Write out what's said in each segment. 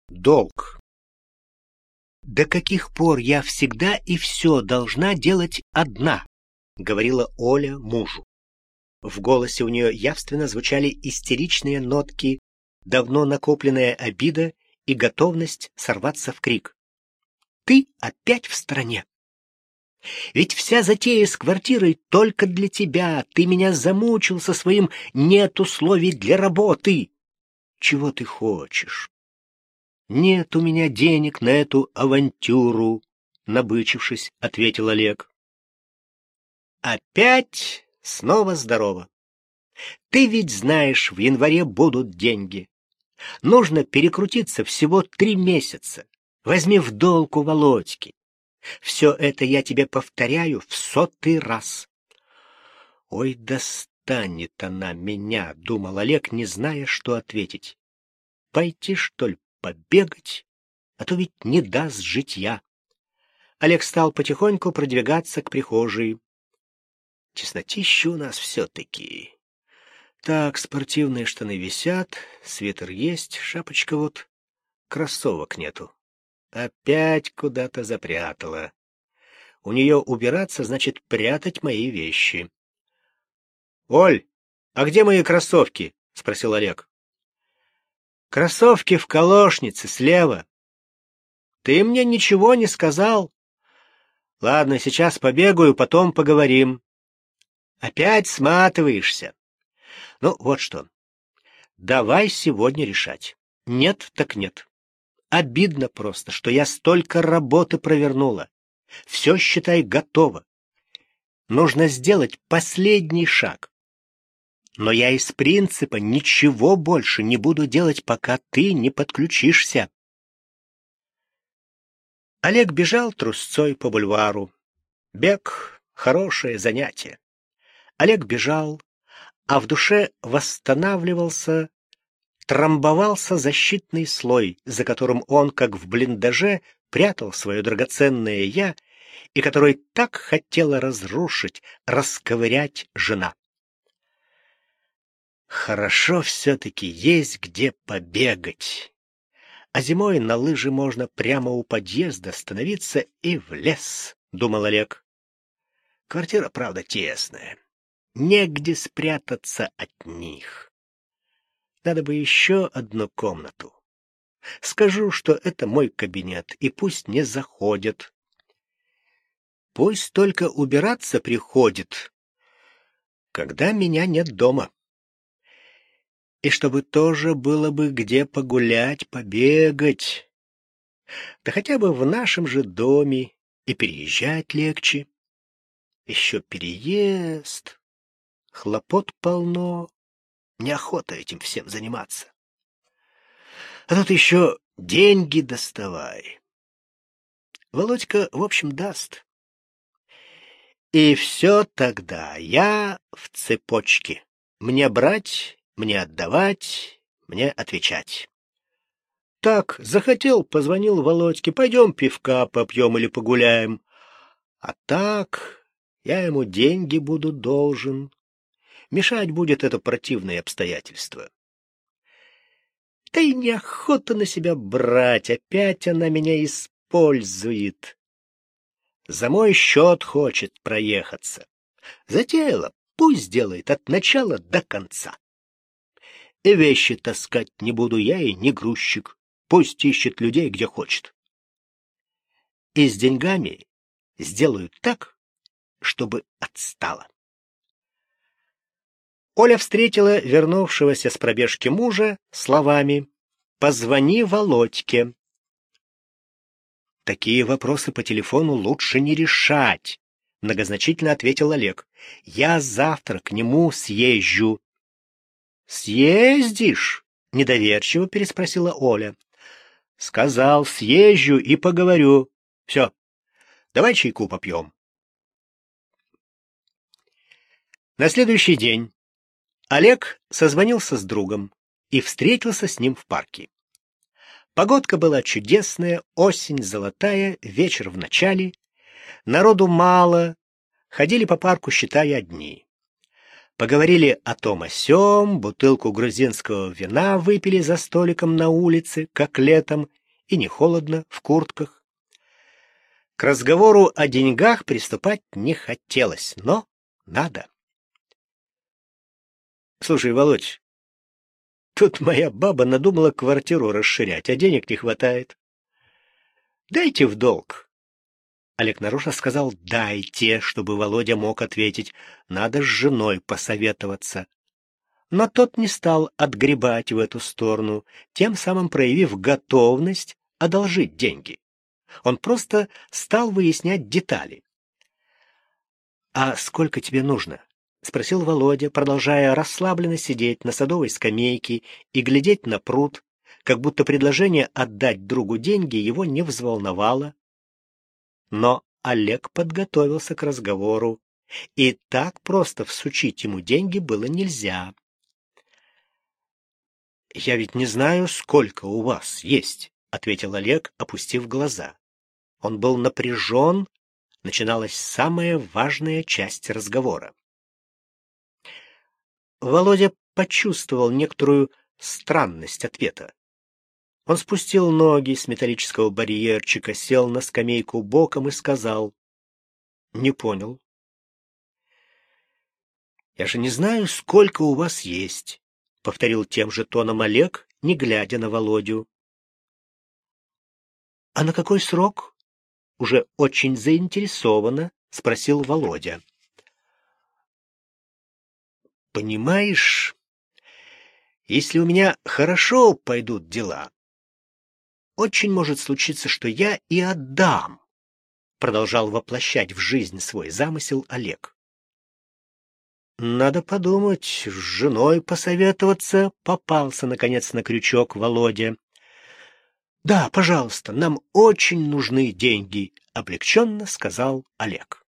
Долг. «До каких пор я всегда и все должна делать одна?» — говорила Оля мужу. В голосе у нее явственно звучали истеричные нотки, давно накопленная обида и готовность сорваться в крик. «Ты опять в стороне! Ведь вся затея с квартирой только для тебя. Ты меня замучил со своим «нет условий для работы». Чего ты хочешь? Нет у меня денег на эту авантюру, набычившись, ответил Олег. Опять снова здорово. Ты ведь знаешь, в январе будут деньги. Нужно перекрутиться всего 3 месяца. Возьми в долг у Володьки. Все это я тебе повторяю в 100-й раз. Ой, достанет она меня, думал Олег, не зная, что ответить. Пойти, что ли, побегать, а то ведь не даст житья. Олег стал потихоньку продвигаться к прихожей. Теснотища у нас все-таки. Так, спортивные штаны висят, свитер есть, шапочка вот, кроссовок нету. Опять куда-то запрятала. У нее убираться значит прятать мои вещи. — Оль, а где мои кроссовки? — спросил Олег. — Кроссовки в колошнице слева. — Ты мне ничего не сказал? — Ладно, сейчас побегаю, потом поговорим. — Опять сматываешься. Ну, вот что. Давай сегодня решать. Нет, так нет. Обидно просто, что я столько работы провернула. Все, считай, готово. Нужно сделать последний шаг. Но я из принципа ничего больше не буду делать, пока ты не подключишься. Олег бежал трусцой по бульвару. Бег — хорошее занятие. Олег бежал, а в душе восстанавливался, трамбовался защитный слой, за которым он, как в блиндаже, прятал свое драгоценное «я», и который так хотела разрушить, расковырять жена. Хорошо все-таки есть где побегать. А зимой на лыжи можно прямо у подъезда становиться и в лес, думал Олег. Квартира, правда, тесная. Негде спрятаться от них. Надо бы еще одну комнату. Скажу, что это мой кабинет, и пусть не заходят. Пусть только убираться приходит, когда меня нет дома. И чтобы тоже было бы где погулять, побегать. Да хотя бы в нашем же доме, и переезжать легче. Еще переезд. Хлопот полно. Неохота этим всем заниматься. А тут еще деньги доставай. Володька, в общем, даст. И все тогда я в цепочке. Мне брать, мне отдавать, мне отвечать. Так, захотел, позвонил Володьке, пойдем пивка попьем или погуляем. А так я ему деньги буду должен. Мешать будет это противное обстоятельство. Да и неохота на себя брать, опять она меня использует. За мой счет хочет проехаться. Затеяла, пусть делает от начала до конца. И вещи таскать не буду я и не грузчик. Пусть ищет людей, где хочет. И с деньгами сделаю так, чтобы отстала. Оля встретила вернувшегося с пробежки мужа словами: «Позвони Володьке». «Такие вопросы по телефону лучше не решать», — многозначительно ответил Олег. «Я завтра к нему съезжу». «Съездишь?» — недоверчиво переспросила Оля. «Сказал, съезжу и поговорю. Все, давай чайку попьем». На следующий день Олег созвонился с другом и встретился с ним в парке. Погодка была чудесная, осень золотая, вечер в начале. Народу мало, ходили по парку, считая дни. Поговорили о том о сём, бутылку грузинского вина выпили за столиком на улице, как летом, и не холодно, в куртках. К разговору о деньгах приступать не хотелось, но надо. Слушай, Володь, тут моя баба надумала квартиру расширять, а денег не хватает. Дайте в долг. Олег нарочно сказал «дайте», чтобы Володя мог ответить «надо с женой посоветоваться». Но тот не стал отгребать в эту сторону, тем самым проявив готовность одолжить деньги. Он просто стал выяснять детали. «А сколько тебе нужно?» — спросил Володя, продолжая расслабленно сидеть на садовой скамейке и глядеть на пруд, как будто предложение отдать другу деньги его не взволновало. Но Олег подготовился к разговору, и так просто всучить ему деньги было нельзя. «Я ведь не знаю, сколько у вас есть», — ответил Олег, опустив глаза. Он был напряжен, начиналась самая важная часть разговора. Володя почувствовал некоторую странность ответа. Он спустил ноги с металлического барьерчика, сел на скамейку боком и сказал: «Не понял». «Я же не знаю, сколько у вас есть», — повторил тем же тоном Олег, не глядя на Володю. «А на какой срок?» — уже очень заинтересованно спросил Володя. «Понимаешь, если у меня хорошо пойдут дела, очень может случиться, что я и отдам», — продолжал воплощать в жизнь свой замысел Олег. «Надо подумать, с женой посоветоваться», — попался, наконец, на крючок Володя. «Да, пожалуйста, нам очень нужны деньги», — облегченно сказал Олег.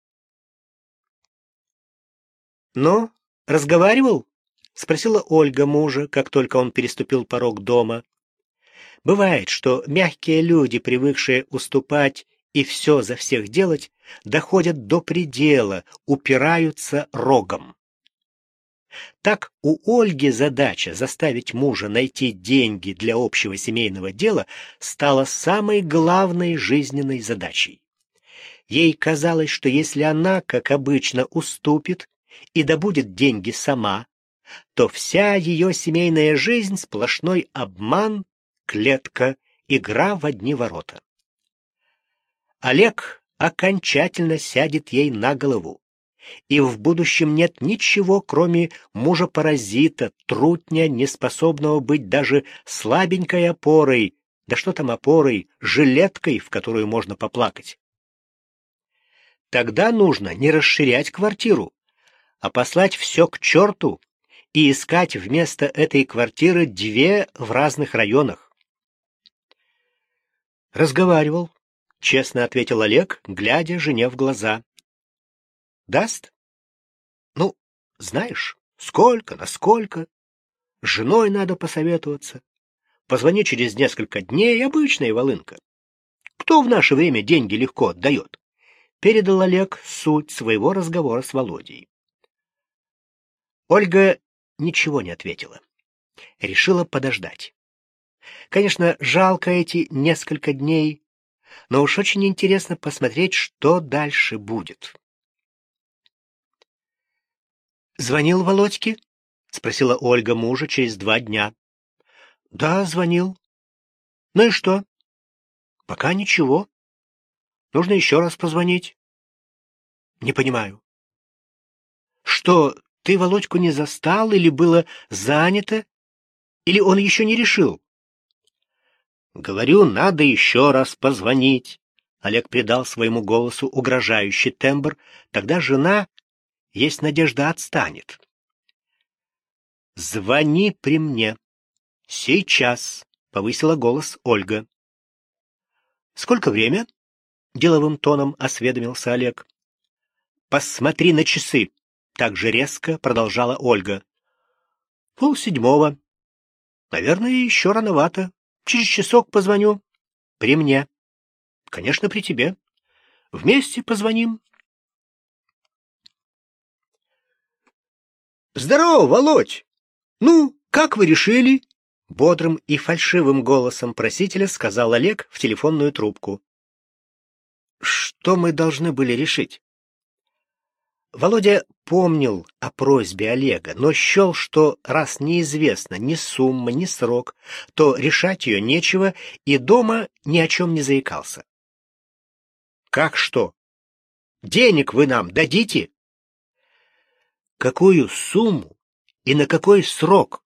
«Ну, разговаривал?» — спросила Ольга мужа, как только он переступил порог дома. Бывает, что мягкие люди, привыкшие уступать и все за всех делать, доходят до предела, упираются рогом. Так у Ольги задача заставить мужа найти деньги для общего семейного дела стала самой главной жизненной задачей. Ей казалось, что если она, как обычно, уступит и добудет деньги сама, то вся ее семейная жизнь — сплошной обман, клетка, игра в одни ворота. Олег окончательно сядет ей на голову, и в будущем нет ничего, кроме мужа-паразита, трутня, неспособного быть даже слабенькой опорой, да что там опорой, жилеткой, в которую можно поплакать. Тогда нужно не расширять квартиру, а послать все к черту и искать вместо этой квартиры две в разных районах. «Разговаривал», — честно ответил Олег, глядя жене в глаза. «Даст? Ну, знаешь, сколько, насколько. С женой надо посоветоваться. Позвони через несколько дней, обычная волынка. Кто в наше время деньги легко отдает?» Передал Олег суть своего разговора с Володей. Ольга ничего не ответила. Решила подождать. Конечно, жалко эти несколько дней, но уж очень интересно посмотреть, что дальше будет. «Звонил Володьке?» — спросила Ольга мужа через 2 дня. «Да, звонил. Ну и что?» «Пока ничего. Нужно еще раз позвонить». «Не понимаю». «Что, ты Володьку не застал или было занято? Или он еще не решил?» «Говорю, надо еще раз позвонить». Олег придал своему голосу угрожающий тембр. Тогда жена, есть надежда, отстанет. «Звони при мне. Сейчас», — повысила голос Ольга. «Сколько время?» — деловым тоном осведомился Олег. «Посмотри на часы», — так же резко продолжала Ольга. 6:30. Наверное, еще рановато. Через часок позвоню. При мне. Конечно, при тебе. Вместе позвоним. Здорово, Володь. Ну, как вы решили? Бодрым и фальшивым голосом просителя сказал Олег в телефонную трубку. Что мы должны были решить? Володя помнил о просьбе Олега, но счел, что раз неизвестна ни сумма, ни срок, то решать ее нечего, и дома ни о чем не заикался. Как что? Денег вы нам дадите? Какую сумму и на какой срок?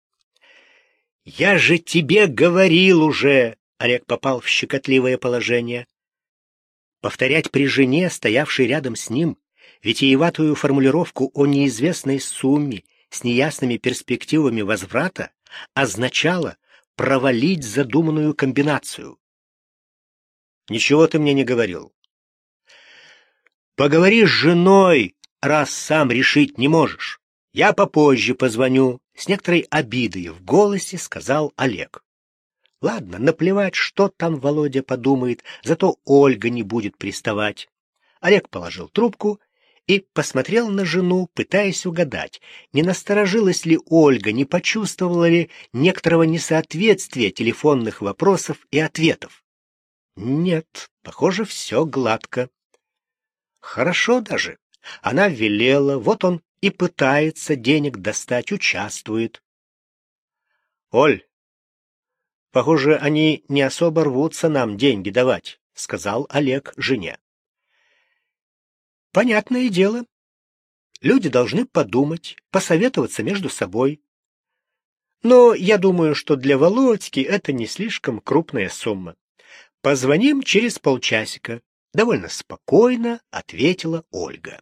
Я же тебе говорил уже, Олег попал в щекотливое положение. Повторять при жене, стоявшей рядом с ним, витиеватую формулировку о неизвестной сумме с неясными перспективами возврата означало провалить задуманную комбинацию. Ничего ты мне не говорил. Поговори с женой, раз сам решить не можешь. Я попозже позвоню, с некоторой обидой в голосе сказал Олег. Ладно, наплевать, что там Володя подумает, зато Ольга не будет приставать. Олег положил трубку и посмотрел на жену, пытаясь угадать, не насторожилась ли Ольга, не почувствовала ли некоторого несоответствия телефонных вопросов и ответов. Нет, похоже, все гладко. Хорошо даже. Она велела, вот он и пытается денег достать, участвует. Оль, похоже, они не особо рвутся нам деньги давать, сказал Олег жене. Понятное дело. Люди должны подумать, посоветоваться между собой. Но я думаю, что для Володьки это не слишком крупная сумма. Позвоним через полчасика. Довольно спокойно ответила Ольга.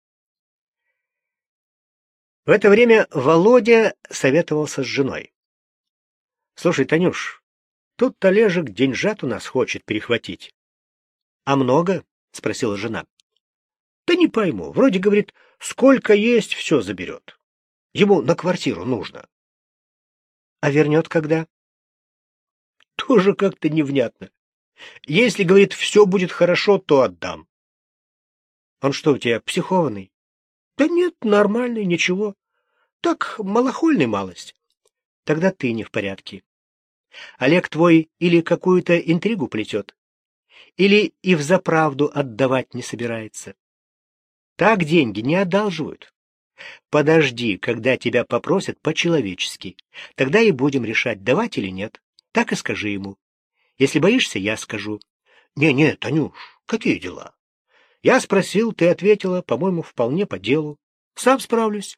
В это время Володя советовался с женой. Слушай, Танюш, тут Олежек деньжат у нас хочет перехватить. А много? Спросила жена. Да не пойму. Вроде говорит, сколько есть, все заберет. Ему на квартиру нужно. А вернет когда? Тоже как-то невнятно. Если, говорит, все будет хорошо, то отдам. Он что, у тебя психованный? Да нет, нормальный, ничего. Так, малохольный малость. Тогда ты не в порядке. Олег твой или какую-то интригу плетет, или и взаправду отдавать не собирается. Так деньги не одалживают. Подожди, когда тебя попросят по-человечески. Тогда и будем решать, давать или нет. Так и скажи ему. Если боишься, я скажу. Не-не, Танюш, какие дела? Я спросил, ты ответила, по-моему, вполне по делу. Сам справлюсь.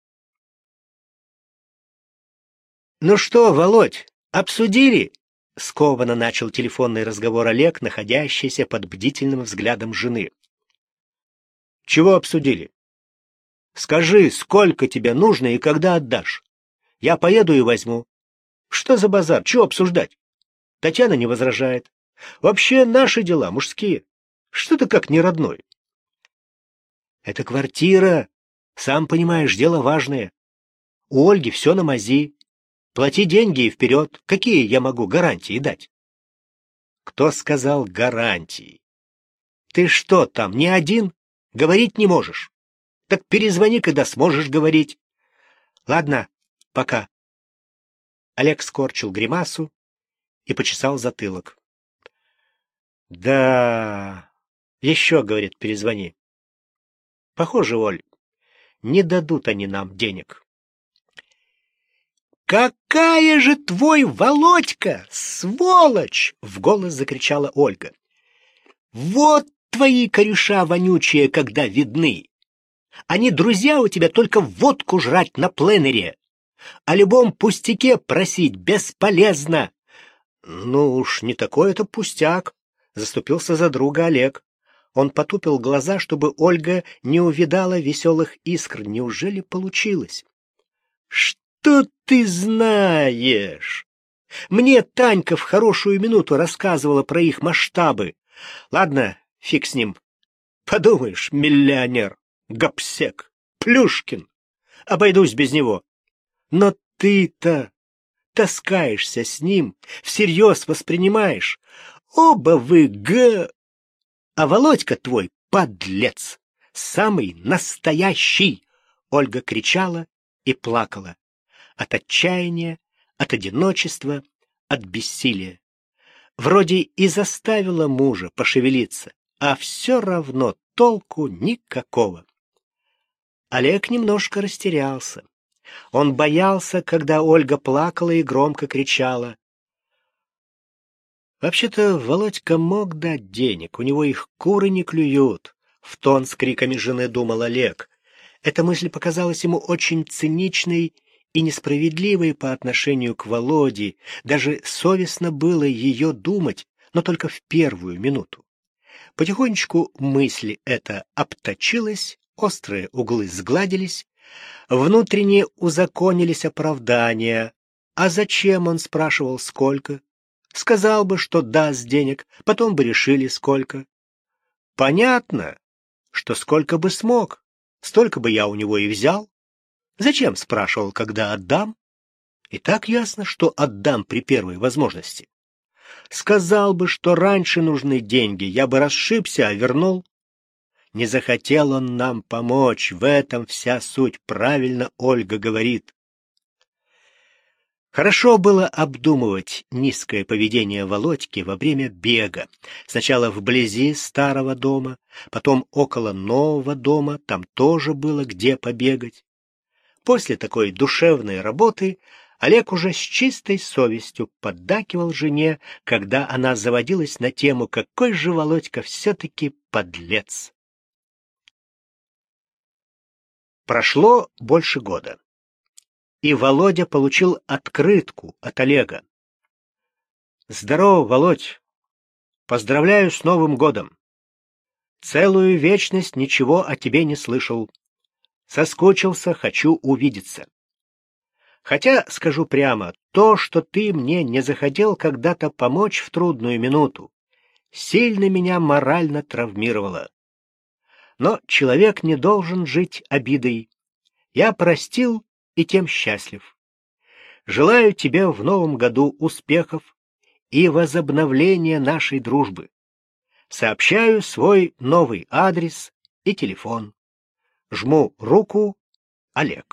Ну что, Володь, обсудили? Скованно начал телефонный разговор Олег, находящийся под бдительным взглядом жены. Чего обсудили? Скажи, сколько тебе нужно и когда отдашь. Я поеду и возьму. Что за базар? Чего обсуждать? Татьяна не возражает. Вообще наши дела мужские. Что ты как не родной? Это квартира. Сам понимаешь, дело важное. У Ольги все на мази. Плати деньги и вперед. Какие я могу гарантии дать? Кто сказал гарантии? Ты что там, не один? Говорить не можешь. Так перезвони, когда сможешь говорить. Ладно, пока. Олег скорчил гримасу и почесал затылок. Да, еще, говорит, перезвони. Похоже, Оль, не дадут они нам денег. Какая же твой Володька, сволочь! В голос закричала Ольга. Вот твои кореша вонючие, когда видны. Они друзья у тебя только водку жрать на пленэре. О любом пустяке просить бесполезно. Ну уж не такой это пустяк, заступился за друга Олег. Он потупил глаза, чтобы Ольга не увидала веселых искр. Неужели получилось? Что ты знаешь? Мне Танька в хорошую минуту рассказывала про их масштабы. Ладно, фиг с ним. Подумаешь, миллионер, гопсек, Плюшкин. Обойдусь без него. Но ты-то таскаешься с ним, всерьез воспринимаешь. Оба вы А Володька твой подлец, самый настоящий. Ольга кричала и плакала. От отчаяния от одиночества, от бессилия. Вроде и заставила мужа пошевелиться, а все равно толку никакого. Олег немножко растерялся. Он боялся, когда Ольга плакала и громко кричала. Вообще-то Володька мог дать денег, у него их куры не клюют, в тон с криками жены думал Олег. Эта мысль показалась ему очень циничной и несправедливой по отношению к Володе, даже совестно было ее думать, но только в первую минуту. Потихонечку мысль эта обточилась, острые углы сгладились, внутренне узаконились оправдания. А зачем, он спрашивал, сколько? Сказал бы, что даст денег, потом бы решили, сколько. Понятно, что сколько бы смог, столько бы я у него и взял. Зачем, спрашивал, когда отдам? И так ясно, что отдам при первой возможности. Сказал бы, что раньше нужны деньги, я бы расшибся, а вернул. Не захотел он нам помочь, в этом вся суть, правильно Ольга говорит. Хорошо было обдумывать низкое поведение Володьки во время бега. Сначала вблизи старого дома, потом около нового дома, там тоже было где побегать. После такой душевной работы Олег уже с чистой совестью поддакивал жене, когда она заводилась на тему, какой же Володька все-таки подлец. Прошло больше года, и Володя получил открытку от Олега. «Здорово, Володь! Поздравляю с Новым годом! Целую вечность ничего о тебе не слышал. Соскучился, хочу увидеться. Хотя, скажу прямо, то, что ты мне не захотел когда-то помочь в трудную минуту, сильно меня морально травмировало. Но человек не должен жить обидой. Я простил и тем счастлив. Желаю тебе в новом году успехов и возобновления нашей дружбы. Сообщаю свой новый адрес и телефон. Жму руку, Олег».